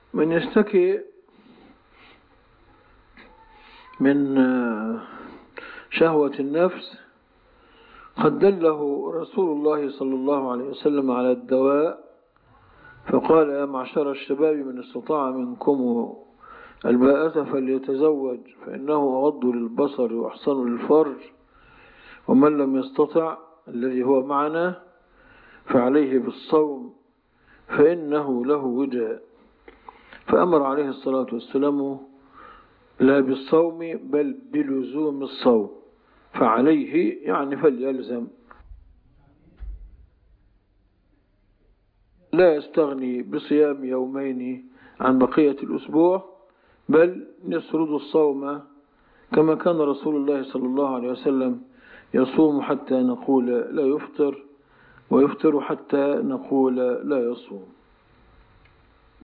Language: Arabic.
من يشتكي من شهوة النفس قد دله رسول الله صلى الله عليه وسلم على الدواء، فقال: يا معشر الشباب من استطاع منكم الباءة فليتزوج فإنه أغض للبصر وأحصن للفرج، ومن لم يستطع الذي هو معنا فعليه بالصوم فإنه له وجاء. فأمر عليه الصلاة والسلام لا بالصوم بل بلزوم الصوم، فعليه يعني فليلزم، لا يستغني بصيام يومين عن بقية الأسبوع، بل يسرد الصوم كما كان رسول الله صلى الله عليه وسلم يصوم حتى نقول لا يفطر، ويفطر حتى نقول لا يصوم.